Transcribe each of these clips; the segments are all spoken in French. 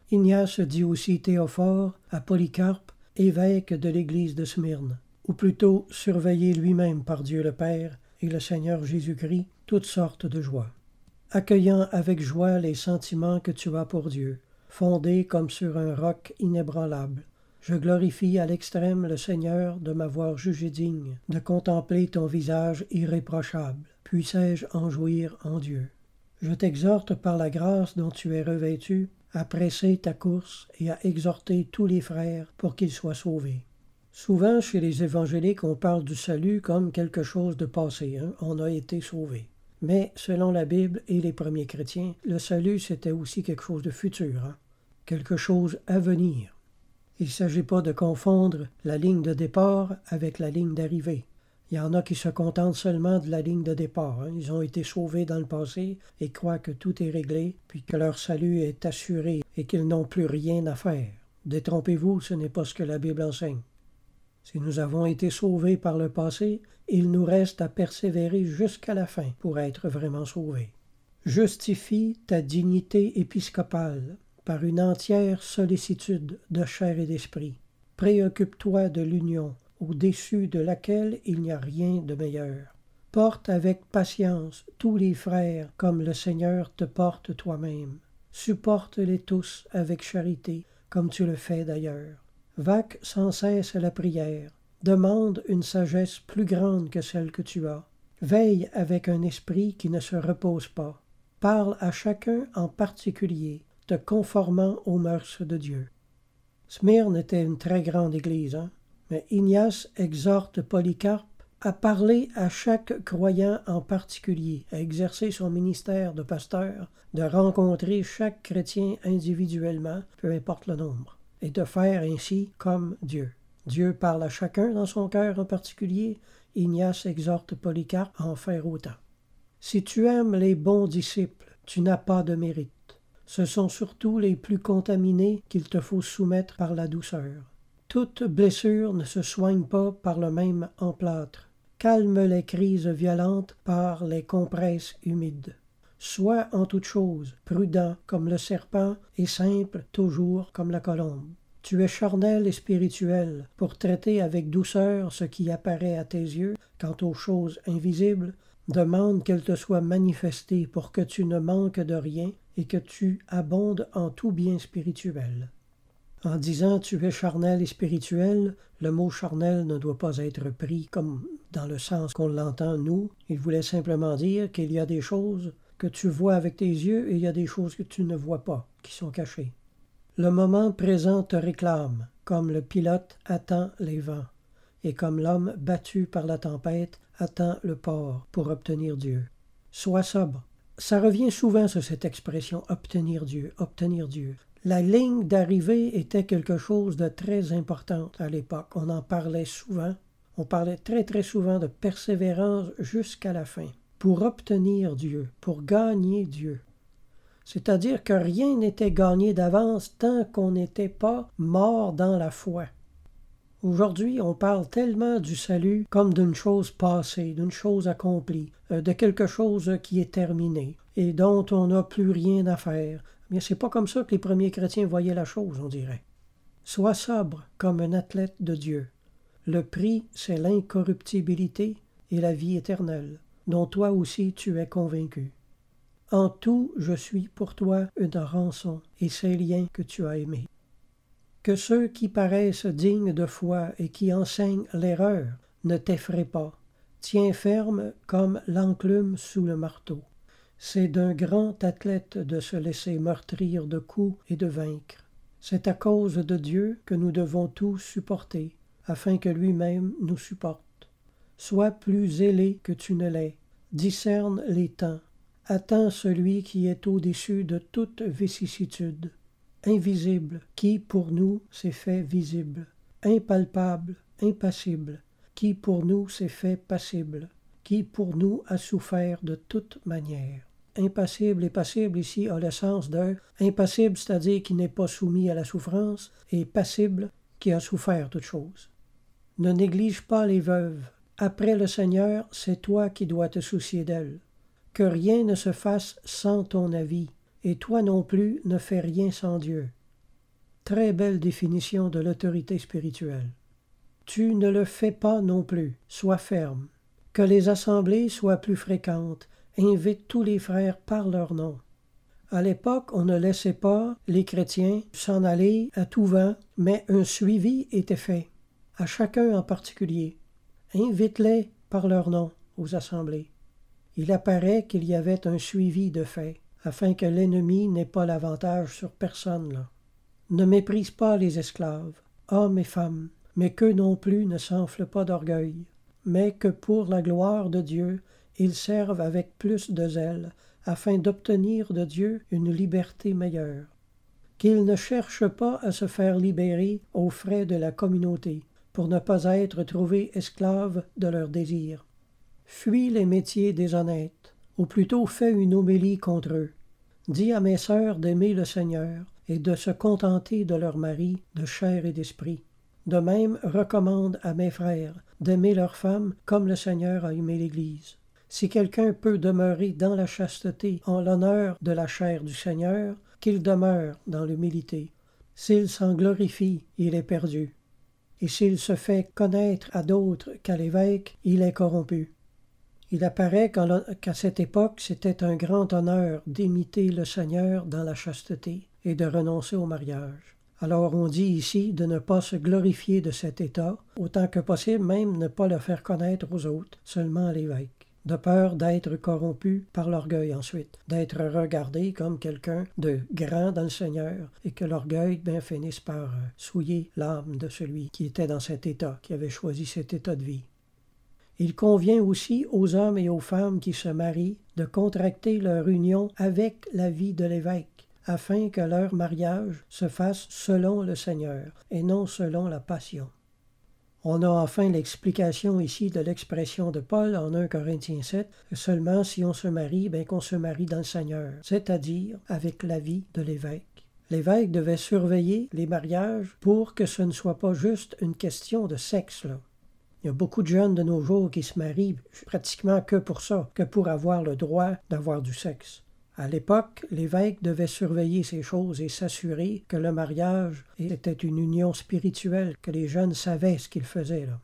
Ignace dit aussi Théophore à Polycarpe, évêque de l'église de Smyrne, ou plutôt surveillé lui-même par Dieu le Père et le Seigneur Jésus-Christ, toutes sortes de joie. Accueillant avec joie les sentiments que tu as pour Dieu, fondés comme sur un roc inébranlable, je glorifie à l'extrême le Seigneur de m'avoir jugé digne de contempler ton visage irréprochable. Puissé-je en jouir en Dieu. Je t'exhorte par la grâce dont tu es revêtu à presser ta course et à exhorter tous les frères pour qu'ils soient sauvés. Souvent, chez les évangéliques, on parle du salut comme quelque chose de passé. On a été sauvés. Mais, selon la Bible et les premiers chrétiens, le salut, c'était aussi quelque chose de futur, quelque chose à venir. Il ne s'agit pas de confondre la ligne de départ avec la ligne d'arrivée. Il y en a qui se contentent seulement de la ligne de départ. Ils ont été sauvés dans le passé et croient que tout est réglé, puis que leur salut est assuré et qu'ils n'ont plus rien à faire. Détrompez-vous, ce n'est pas ce que la Bible enseigne. Si nous avons été sauvés par le passé, il nous reste à persévérer jusqu'à la fin pour être vraiment sauvés. Justifie ta dignité épiscopale par une entière sollicitude de chair et d'esprit. Préoccupe-toi de l'union, au-dessus de laquelle il n'y a rien de meilleur. Porte avec patience tous les frères comme le Seigneur te porte toi-même. Supporte-les tous avec charité, comme tu le fais d'ailleurs. Vaque sans cesse à la prière. Demande une sagesse plus grande que celle que tu as. Veille avec un esprit qui ne se repose pas. Parle à chacun en particulier, te conformant aux mœurs de Dieu. Smyrne était une très grande église, mais Ignace exhorte Polycarpe à parler à chaque croyant en particulier, à exercer son ministère de pasteur, de rencontrer chaque chrétien individuellement, peu importe le nombre, et de faire ainsi comme Dieu. Dieu parle à chacun dans son cœur en particulier. Ignace exhorte Polycarpe à en faire autant. Si tu aimes les bons disciples, tu n'as pas de mérite. Ce sont surtout les plus contaminés qu'il te faut soumettre par la douceur. Toute blessure ne se soigne pas par le même emplâtre. Calme les crises violentes par les compresses humides. Sois en toute chose prudent comme le serpent et simple toujours comme la colombe. Tu es charnel et spirituel pour traiter avec douceur ce qui apparaît à tes yeux. Quant aux choses invisibles, demande qu'elles te soient manifestées pour que tu ne manques de rien et que tu abondes en tout bien spirituel. En disant « tu es charnel et spirituel », le mot « charnel » ne doit pas être pris comme dans le sens qu'on l'entend nous. Il voulait simplement dire qu'il y a des choses que tu vois avec tes yeux et il y a des choses que tu ne vois pas, qui sont cachées. Le moment présent te réclame, comme le pilote attend les vents, et comme l'homme battu par la tempête attend le port pour obtenir Dieu. Sois sobre. Ça revient souvent sur cette expression « obtenir Dieu », « obtenir Dieu ». La ligne d'arrivée était quelque chose de très important à l'époque. On en parlait souvent. On parlait très très souvent de persévérance jusqu'à la fin. Pour obtenir Dieu, pour gagner Dieu. C'est-à-dire que rien n'était gagné d'avance tant qu'on n'était pas mort dans la foi. Aujourd'hui, on parle tellement du salut comme d'une chose passée, d'une chose accomplie, de quelque chose qui est terminé et dont on n'a plus rien à faire. Mais c'est pas comme ça que les premiers chrétiens voyaient la chose, on dirait. Sois sobre comme un athlète de Dieu. Le prix, c'est l'incorruptibilité et la vie éternelle, dont toi aussi tu es convaincu. En tout, je suis pour toi une rançon et ces liens que tu as aimés. Que ceux qui paraissent dignes de foi et qui enseignent l'erreur ne t'effraient pas. Tiens ferme comme l'enclume sous le marteau. C'est d'un grand athlète de se laisser meurtrir de coups et de vaincre. C'est à cause de Dieu que nous devons tout supporter, afin que lui-même nous supporte. Sois plus zélé que tu ne l'es. Discerne les temps. Attends celui qui est au-dessus de toute vicissitude. Invisible, qui pour nous s'est fait visible. Impalpable, impassible, qui pour nous s'est fait passible. Qui pour nous a souffert de toute manière. Impassible et passible ici a le sens d'un impassible, c'est-à-dire qui n'est pas soumis à la souffrance, et passible, qui a souffert toute chose. Ne néglige pas les veuves. Après le Seigneur, c'est toi qui dois te soucier d'elles. Que rien ne se fasse sans ton avis, et toi non plus ne fais rien sans Dieu. très belle définition de l'autorité spirituelle. Tu ne le fais pas non plus, sois ferme. Que les assemblées soient plus fréquentes, invite tous les frères par leur nom. À l'époque, on ne laissait pas les chrétiens s'en aller à tout vent, mais un suivi était fait, à chacun en particulier. Invite-les par leur nom aux assemblées. Il apparaît qu'il y avait un suivi de fait, afin que l'ennemi n'ait pas l'avantage sur personne là. Ne méprise pas les esclaves, hommes et femmes, mais qu'eux non plus ne s'enflent pas d'orgueil, mais que pour la gloire de Dieu, ils servent avec plus de zèle, afin d'obtenir de Dieu une liberté meilleure. Qu'ils ne cherchent pas à se faire libérer aux frais de la communauté, pour ne pas être trouvés esclaves de leurs désirs. Fuis les métiers déshonnêtes, ou plutôt fais une homélie contre eux. Dis à mes sœurs d'aimer le Seigneur et de se contenter de leur mari de chair et d'esprit. De même, recommande à mes frères d'aimer leurs femmes comme le Seigneur a aimé l'Église. Si quelqu'un peut demeurer dans la chasteté en l'honneur de la chair du Seigneur, qu'il demeure dans l'humilité. S'il s'en glorifie, il est perdu. Et s'il se fait connaître à d'autres qu'à l'évêque, il est corrompu. Il apparaît qu'à cette époque, c'était un grand honneur d'imiter le Seigneur dans la chasteté et de renoncer au mariage. Alors on dit ici de ne pas se glorifier de cet état, autant que possible même ne pas le faire connaître aux autres, seulement à l'évêque, de peur d'être corrompu par l'orgueil ensuite, d'être regardé comme quelqu'un de grand dans le Seigneur, et que l'orgueil finisse par souiller l'âme de celui qui était dans cet état, qui avait choisi cet état de vie. Il convient aussi aux hommes et aux femmes qui se marient de contracter leur union avec la vie de l'évêque, afin que leur mariage se fasse selon le Seigneur et non selon la passion. On a enfin l'explication ici de l'expression de Paul en 1 Corinthiens 7, seulement si on se marie, qu'on se marie dans le Seigneur, c'est-à-dire avec la vie de l'évêque. L'évêque devait surveiller les mariages pour que ce ne soit pas juste une question de sexe, là. Il y a beaucoup de jeunes de nos jours qui se marient pratiquement que pour ça, que pour avoir le droit d'avoir du sexe. À l'époque, l'évêque devait surveiller ces choses et s'assurer que le mariage était une union spirituelle, que les jeunes savaient ce qu'ils faisaient là.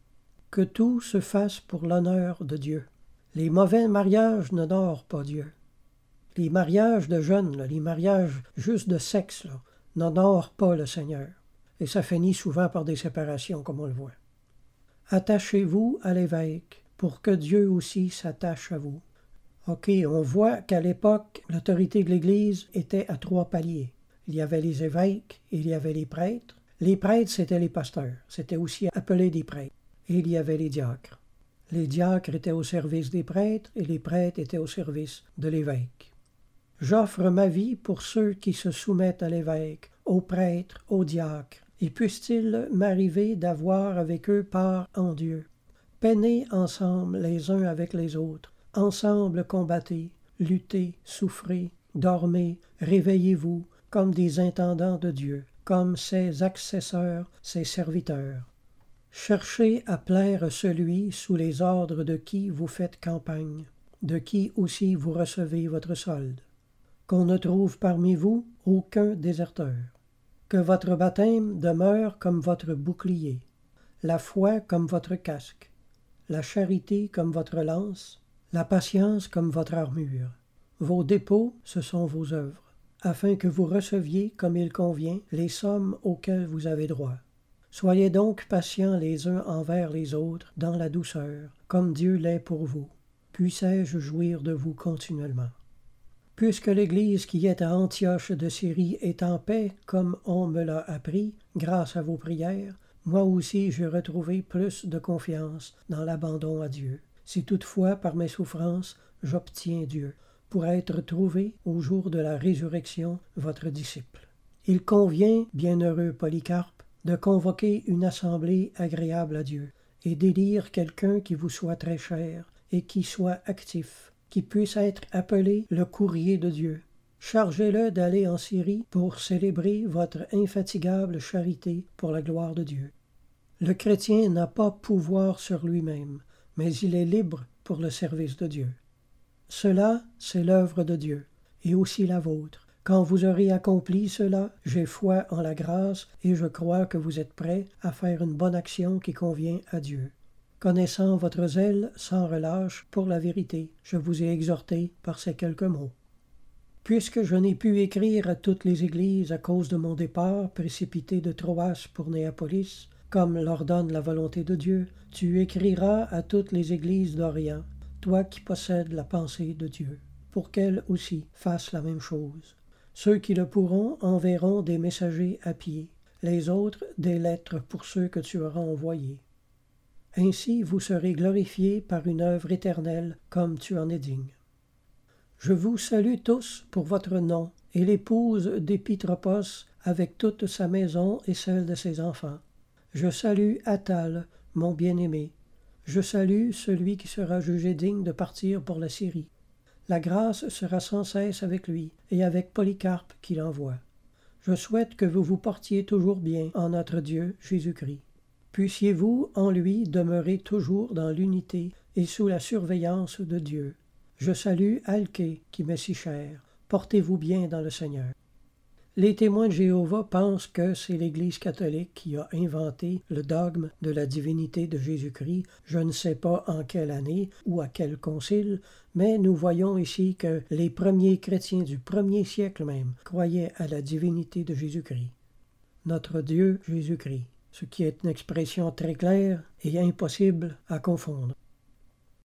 Que tout se fasse pour l'honneur de Dieu. Les mauvais mariages n'honorent pas Dieu. Les mariages de jeunes, là, les mariages juste de sexe, là, n'honorent pas le Seigneur. Et ça finit souvent par des séparations, comme on le voit. Attachez-vous à l'évêque, pour que Dieu aussi s'attache à vous. OK, on voit qu'à l'époque, l'autorité de l'Église était à 3 paliers. Il y avait les évêques, il y avait les prêtres. Les prêtres, c'était les pasteurs. C'était aussi appelé des prêtres. Et il y avait les diacres. Les diacres étaient au service des prêtres et les prêtres étaient au service de l'évêque. J'offre ma vie pour ceux qui se soumettent à l'évêque, aux prêtres, aux diacres. Et puisse-t-il m'arriver d'avoir avec eux part en Dieu. Peinez ensemble les uns avec les autres. Ensemble combattez, luttez, souffrez, dormez, réveillez-vous, comme des intendants de Dieu, comme ses accesseurs, ses serviteurs. Cherchez à plaire celui sous les ordres de qui vous faites campagne, de qui aussi vous recevez votre solde. Qu'on ne trouve parmi vous aucun déserteur. Que votre baptême demeure comme votre bouclier, la foi comme votre casque, la charité comme votre lance, la patience comme votre armure. Vos dépôts, ce sont vos œuvres, afin que vous receviez, comme il convient, les sommes auxquelles vous avez droit. Soyez donc patients les uns envers les autres dans la douceur, comme Dieu l'est pour vous. Puissé-je jouir de vous continuellement. Puisque l'Église qui est à Antioche de Syrie est en paix, comme on me l'a appris, grâce à vos prières, moi aussi j'ai retrouvé plus de confiance dans l'abandon à Dieu. Si toutefois, par mes souffrances, j'obtiens Dieu, pour être trouvé, au jour de la résurrection, votre disciple. Il convient, bienheureux Polycarpe, de convoquer une assemblée agréable à Dieu, et d'élire quelqu'un qui vous soit très cher, et qui soit actif, qui puisse être appelé le courrier de Dieu. Chargez-le d'aller en Syrie pour célébrer votre infatigable charité pour la gloire de Dieu. Le chrétien n'a pas pouvoir sur lui-même, mais il est libre pour le service de Dieu. Cela, c'est l'œuvre de Dieu, et aussi la vôtre, Quand vous aurez accompli cela, j'ai foi en la grâce et je crois que vous êtes prêts à faire une bonne action qui convient à Dieu. Connaissant votre zèle sans relâche pour la vérité, je vous ai exhorté par ces quelques mots. Puisque je n'ai pu écrire à toutes les églises à cause de mon départ précipité de Troas pour Néapolis, comme l'ordonne la volonté de Dieu, tu écriras à toutes les églises d'Orient, toi qui possèdes la pensée de Dieu, pour qu'elles aussi fassent la même chose. Ceux qui le pourront enverront des messagers à pied, les autres des lettres pour ceux que tu auras envoyés. Ainsi vous serez glorifiés par une œuvre éternelle comme tu en es digne. Je vous salue tous pour votre nom, et l'épouse d'Épitropos avec toute sa maison et celle de ses enfants. Je salue Attale, mon bien-aimé. Je salue celui qui sera jugé digne de partir pour la Syrie. La grâce sera sans cesse avec lui, et avec Polycarpe qui l'envoie. Je souhaite que vous vous portiez toujours bien en notre Dieu Jésus-Christ. Puissiez-vous en lui demeurer toujours dans l'unité et sous la surveillance de Dieu. Je salue Alké qui m'est si cher. Portez-vous bien dans le Seigneur. Les témoins de Jéhovah pensent que c'est l'Église catholique qui a inventé le dogme de la divinité de Jésus-Christ. Je ne sais pas en quelle année ou à quel concile, mais nous voyons ici que les premiers chrétiens du 1er siècle même croyaient à la divinité de Jésus-Christ. Notre Dieu Jésus-Christ, ce qui est une expression très claire et impossible à confondre.